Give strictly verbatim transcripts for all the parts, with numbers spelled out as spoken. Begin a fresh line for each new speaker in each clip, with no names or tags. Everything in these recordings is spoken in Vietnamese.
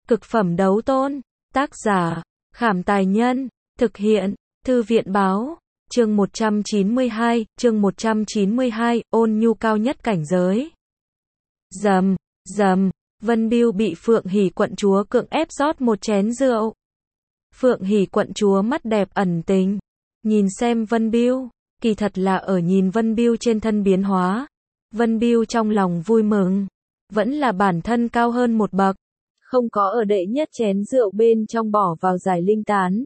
Cực phẩm đấu tôn. Tác giả, Khảm Tài Nhân. Thực hiện, Thư viện Báo. Chương một trăm chín mươi hai, chương một trăm chín mươi hai, ôn nhu cao nhất cảnh giới. Rầm, rầm, Vân Bưu bị Phượng Hỉ quận chúa cưỡng ép rót một chén rượu. Phượng Hỉ quận chúa mắt đẹp ẩn tình, nhìn xem Vân Bưu, kỳ thật là ở nhìn Vân Bưu trên thân biến hóa. Vân Bưu trong lòng vui mừng, vẫn là bản thân cao hơn một bậc, không có ở đệ nhất chén rượu bên trong bỏ vào giải linh tán.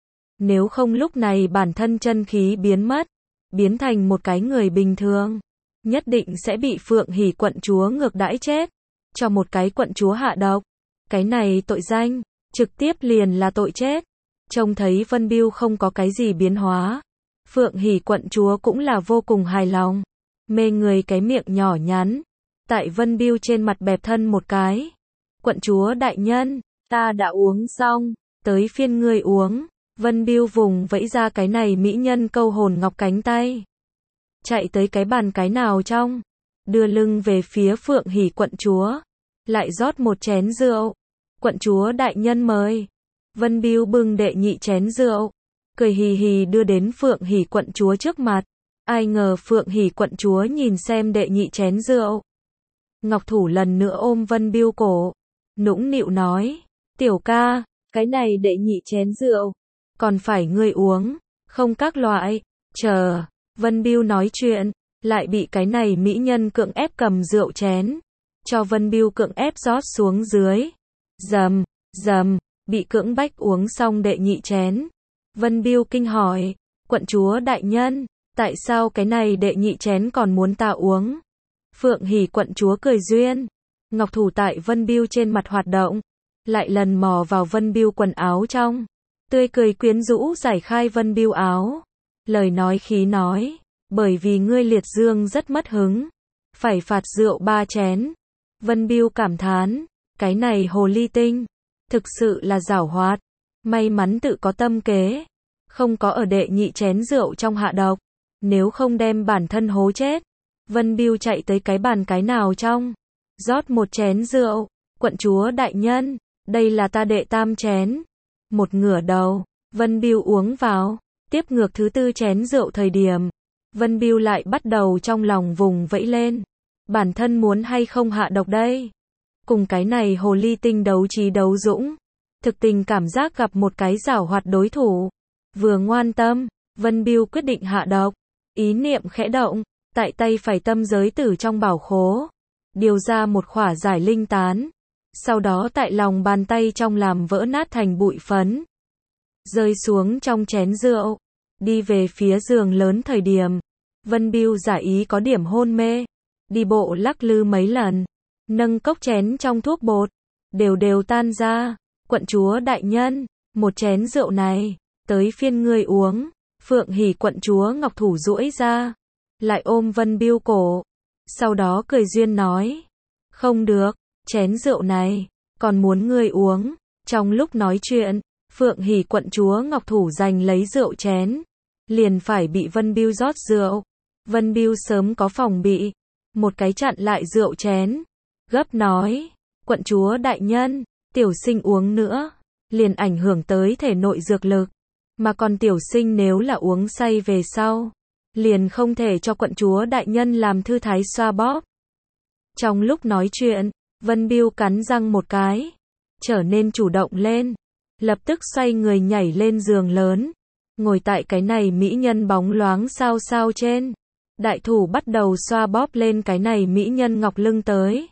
Nếu không lúc này bản thân chân khí biến mất, biến thành một cái người bình thường, nhất định sẽ bị Phượng Hỉ quận chúa ngược đãi chết, cho một cái quận chúa hạ độc. Cái này tội danh, trực tiếp liền là tội chết. Trông thấy Vân Bưu không có cái gì biến hóa, Phượng Hỉ quận chúa cũng là vô cùng hài lòng, mê người cái miệng nhỏ nhắn, tại Vân Bưu trên mặt bẹp thân một cái. Quận chúa đại nhân, ta đã uống xong, tới phiên ngươi uống. Vân Bưu vùng vẫy ra cái này mỹ nhân câu hồn ngọc cánh tay, chạy tới cái bàn cái nào trong, đưa lưng về phía Phượng Hỉ quận chúa, lại rót một chén rượu. Quận chúa đại nhân mời. Vân Bưu bưng đệ nhị chén rượu, cười hì hì đưa đến Phượng Hỉ quận chúa trước mặt. Ai ngờ Phượng Hỉ quận chúa nhìn xem đệ nhị chén rượu, ngọc thủ lần nữa ôm Vân Bưu cổ, nũng nịu nói, tiểu ca, cái này đệ nhị chén rượu, còn phải ngươi uống, không các loại, chờ. Vân Bưu nói chuyện, lại bị cái này mỹ nhân cưỡng ép cầm rượu chén, cho Vân Bưu cưỡng ép rót xuống dưới. Rầm, rầm, bị cưỡng bách uống xong đệ nhị chén. Vân Bưu kinh hỏi, quận chúa đại nhân, tại sao cái này đệ nhị chén còn muốn ta uống? Phượng Hỉ quận chúa cười duyên, ngọc thủ tại Vân Bưu trên mặt hoạt động, lại lần mò vào Vân Bưu quần áo trong, tươi cười quyến rũ giải khai Vân Bưu áo, lời nói khí nói, bởi vì ngươi liệt dương rất mất hứng, phải phạt rượu ba chén. Vân Bưu cảm thán, cái này hồ ly tinh, thực sự là giảo hoạt, may mắn tự có tâm kế, không có ở đệ nhị chén rượu trong hạ độc, nếu không đem bản thân hố chết. Vân Bưu chạy tới cái bàn cái nào trong, rót một chén rượu. Quận chúa đại nhân, đây là ta đệ tam chén. Một ngửa đầu, Vân Bưu uống vào, tiếp ngược thứ tư chén rượu thời điểm, Vân Bưu lại bắt đầu trong lòng vùng vẫy lên, bản thân muốn hay không hạ độc đây. Cùng cái này hồ ly tinh đấu trí đấu dũng, thực tình cảm giác gặp một cái giảo hoạt đối thủ, vừa ngoan tâm, Vân Bưu quyết định hạ độc. Ý niệm khẽ động, tại tay phải tâm giới tử trong bảo khố, điều ra một khỏa giải linh tán, sau đó tại lòng bàn tay trong làm vỡ nát thành bụi phấn, rơi xuống trong chén rượu. Đi về phía giường lớn thời điểm, Vân Bưu giả ý có điểm hôn mê, đi bộ lắc lư mấy lần, nâng cốc chén trong thuốc bột, đều đều tan ra. Quận chúa đại nhân, một chén rượu này, tới phiên ngươi uống. Phượng Hỉ quận chúa ngọc thủ duỗi ra, lại ôm Vân Bưu cổ, sau đó cười duyên nói, không được, chén rượu này, còn muốn ngươi uống. Trong lúc nói chuyện, Phượng Hỉ quận chúa ngọc thủ giành lấy rượu chén, liền phải bị Vân Bưu rót rượu. Vân Bưu sớm có phòng bị, một cái chặn lại rượu chén, gấp nói, quận chúa đại nhân, tiểu sinh uống nữa, liền ảnh hưởng tới thể nội dược lực, mà còn tiểu sinh nếu là uống say về sau, liền không thể cho quận chúa đại nhân làm thư thái xoa bóp. Trong lúc nói chuyện, Vân Bưu cắn răng một cái, trở nên chủ động lên, lập tức xoay người nhảy lên giường lớn, ngồi tại cái này mỹ nhân bóng loáng sao sao trên, đại thủ bắt đầu xoa bóp lên cái này mỹ nhân ngọc lưng tới.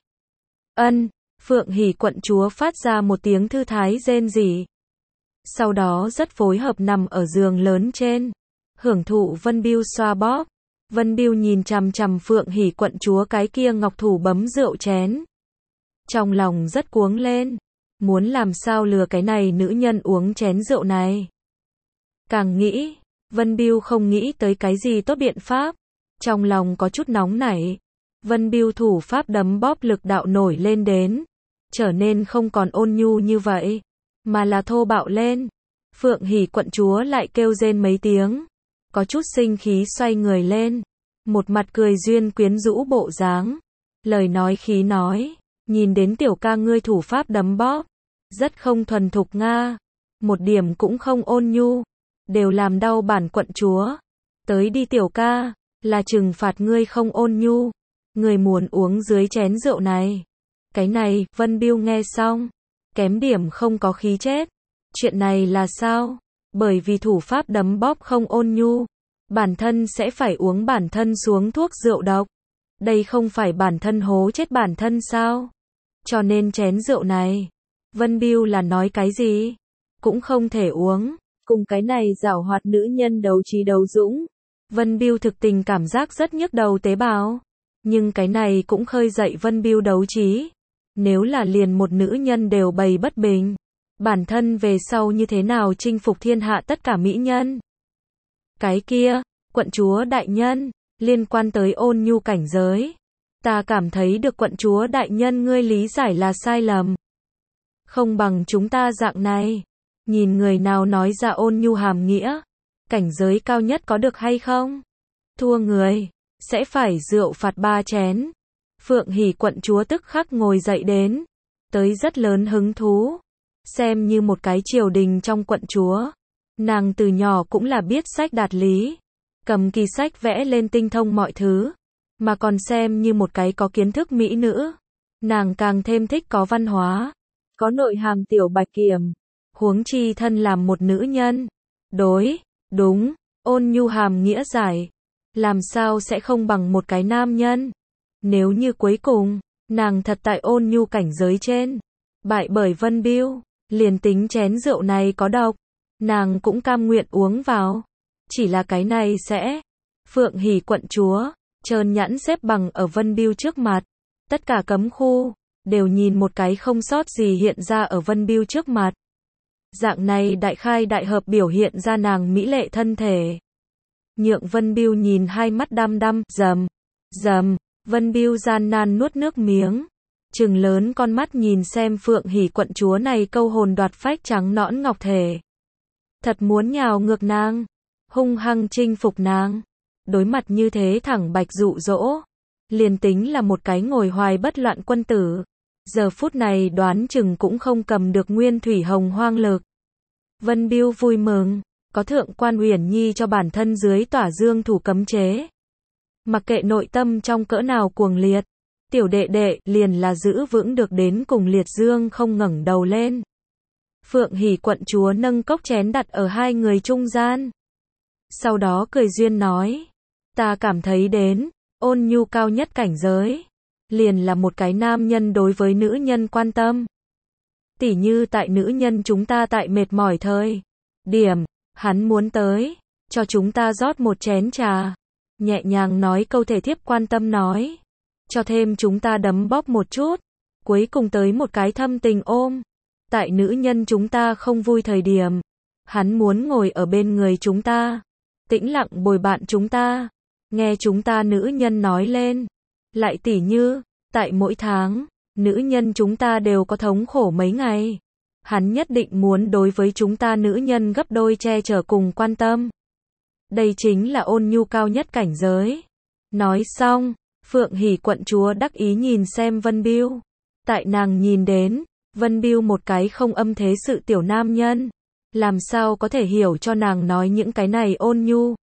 Ân, Phượng Hỉ quận chúa phát ra một tiếng thư thái rên rỉ, sau đó rất phối hợp nằm ở giường lớn trên, hưởng thụ Vân Bưu xoa bóp. Vân Bưu nhìn chằm chằm Phượng Hỉ quận chúa cái kia ngọc thủ bấm rượu chén, trong lòng rất cuống lên, muốn làm sao lừa cái này nữ nhân uống chén rượu này. Càng nghĩ, Vân Bưu không nghĩ tới cái gì tốt biện pháp, trong lòng có chút nóng nảy. Vân Bưu thủ pháp đấm bóp lực đạo nổi lên đến, trở nên không còn ôn nhu như vậy, mà là thô bạo lên. Phượng Hỉ quận chúa lại kêu rên mấy tiếng, có chút sinh khí xoay người lên, một mặt cười duyên quyến rũ bộ dáng, lời nói khí nói, nhìn đến tiểu ca ngươi thủ pháp đấm bóp, Rất không thuần thục Nga. Một điểm cũng không ôn nhu. Đều làm đau bản quận chúa. Tới đi tiểu ca, là trừng phạt ngươi không ôn nhu. Ngươi muốn uống dưới chén rượu này. Cái này, Vân Biêu nghe xong. Kém điểm không có khí chết. Chuyện này là sao? Bởi vì thủ pháp đấm bóp không ôn nhu. Bản thân sẽ phải uống bản thân xuống thuốc rượu độc. Đây không phải bản thân hố chết bản thân sao? Cho nên chén rượu này, Vân Biêu là nói cái gì? Cũng không thể uống. Cùng cái này giảo hoạt nữ nhân đấu trí đấu dũng. Vân Biêu thực tình cảm giác rất nhức đầu tế bào. Nhưng cái này cũng khơi dậy Vân Biêu đấu trí. Nếu là liền một nữ nhân đều bày bất bình. Bản thân về sau như thế nào chinh phục thiên hạ tất cả mỹ nhân? Cái kia, quận chúa đại nhân, liên quan tới ôn nhu cảnh giới. Ta cảm thấy được quận chúa đại nhân ngươi lý giải là sai lầm. Không bằng chúng ta dạng này. Nhìn người nào nói ra ôn nhu hàm nghĩa. Cảnh giới cao nhất có được hay không? Thua người, sẽ phải rượu phạt ba chén. Phượng Hỉ quận chúa tức khắc ngồi dậy đến. Tới rất lớn hứng thú. Xem như một cái triều đình trong quận chúa. Nàng từ nhỏ cũng là biết sách đạt lý. Cầm kỳ sách vẽ lên tinh thông mọi thứ. Mà còn xem như một cái có kiến thức mỹ nữ. Nàng càng thêm thích có văn hóa. Có nội hàm tiểu bạch kiểm. Huống chi thân làm một nữ nhân. Đối, đúng, ôn nhu hàm nghĩa giải. Làm sao sẽ không bằng một cái nam nhân. Nếu như cuối cùng, nàng thật tại ôn nhu cảnh giới trên. Bại bởi Vân Biêu, liền tính chén rượu này có độc. Nàng cũng cam nguyện uống vào. Chỉ là cái này sẽ. Phượng Hỉ quận chúa, trơn nhẵn xếp bằng ở Vân Biêu trước mặt. Tất cả cấm khu, đều nhìn một cái không sót gì hiện ra ở Vân Biêu trước mặt. Dạng này đại khai đại hợp biểu hiện ra nàng mỹ lệ thân thể. Nhượng Vân Biêu nhìn hai mắt đăm đăm, rầm, rầm, Vân Biêu gian nan nuốt nước miếng. Trừng lớn con mắt nhìn xem Phượng Hỉ quận chúa này câu hồn đoạt phách trắng nõn ngọc thể. Thật muốn nhào ngược nàng, hung hăng chinh phục nàng. Đối mặt như thế thẳng bạch dụ dỗ. Liền tính là một cái ngồi hoài bất loạn quân tử. Giờ phút này đoán chừng cũng không cầm được nguyên thủy hồng hoang lực. Vân Biêu vui mừng, có thượng quan Uyển Nhi cho bản thân dưới tỏa dương thủ cấm chế. Mặc kệ nội tâm trong cỡ nào cuồng liệt, tiểu đệ đệ liền là giữ vững được đến cùng liệt dương không ngẩng đầu lên. Phượng Hỉ quận chúa nâng cốc chén đặt ở hai người trung gian. Sau đó cười duyên nói, ta cảm thấy đến, ôn nhu cao nhất cảnh giới. Liền là một cái nam nhân đối với nữ nhân quan tâm. Tỉ như tại nữ nhân chúng ta tại mệt mỏi thời điểm, hắn muốn tới, cho chúng ta rót một chén trà. Nhẹ nhàng nói câu thể thiếp quan tâm nói. Cho thêm chúng ta đấm bóp một chút. Cuối cùng tới một cái thâm tình ôm. Tại nữ nhân chúng ta không vui thời điểm, hắn muốn ngồi ở bên người chúng ta. Tĩnh lặng bồi bạn chúng ta. Nghe chúng ta nữ nhân nói lên. Lại tỉ như, tại mỗi tháng, nữ nhân chúng ta đều có thống khổ mấy ngày. Hắn nhất định muốn đối với chúng ta nữ nhân gấp đôi che chở cùng quan tâm. Đây chính là ôn nhu cao nhất cảnh giới. Nói xong, Phượng Hỉ quận chúa đắc ý nhìn xem Vân Biêu. Tại nàng nhìn đến, Vân Biêu một cái không âm thế sự tiểu nam nhân. Làm sao có thể hiểu cho nàng nói những cái này ôn nhu.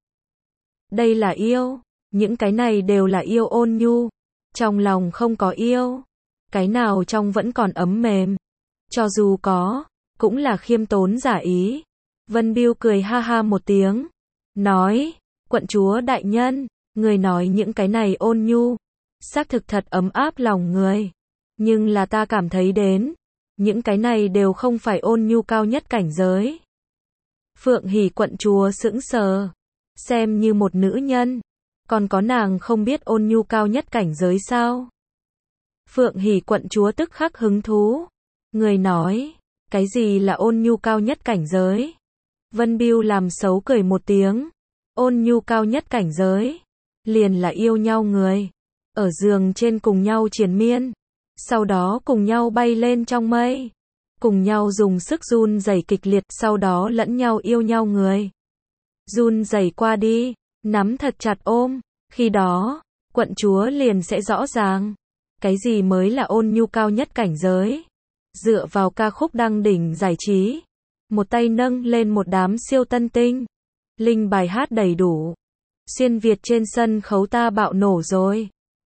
Đây là yêu. Những cái này đều là yêu ôn nhu. Trong lòng không có yêu. Cái nào trong vẫn còn ấm mềm. Cho dù có, cũng là khiêm tốn giả ý. Vân Biêu cười ha ha một tiếng. Nói, quận chúa đại nhân, người nói những cái này ôn nhu. Xác thực thật ấm áp lòng người. Nhưng là ta cảm thấy đến. Những cái này đều không phải ôn nhu cao nhất cảnh giới. Phượng Hỉ quận chúa sững sờ. Xem như một nữ nhân. Còn có nàng không biết ôn nhu cao nhất cảnh giới sao? Phượng Hỉ quận chúa tức khắc hứng thú. Người nói, cái gì là ôn nhu cao nhất cảnh giới? Vân Biêu làm xấu cười một tiếng. Ôn nhu cao nhất cảnh giới. Liền là yêu nhau người. Ở giường trên cùng nhau triền miên. Sau đó cùng nhau bay lên trong mây. Cùng nhau dùng sức run rẩy kịch liệt. Sau đó lẫn nhau yêu nhau người. Run rẩy qua đi. Nắm thật chặt ôm. Khi đó, quận chúa liền sẽ rõ ràng. Cái gì mới là ôn nhu cao nhất cảnh giới. Dựa vào ca khúc đăng đỉnh giải trí, một tay nâng lên một đám siêu tân tinh. Linh bài hát đầy đủ. Xuyên Việt trên sân khấu ta bạo nổ rồi.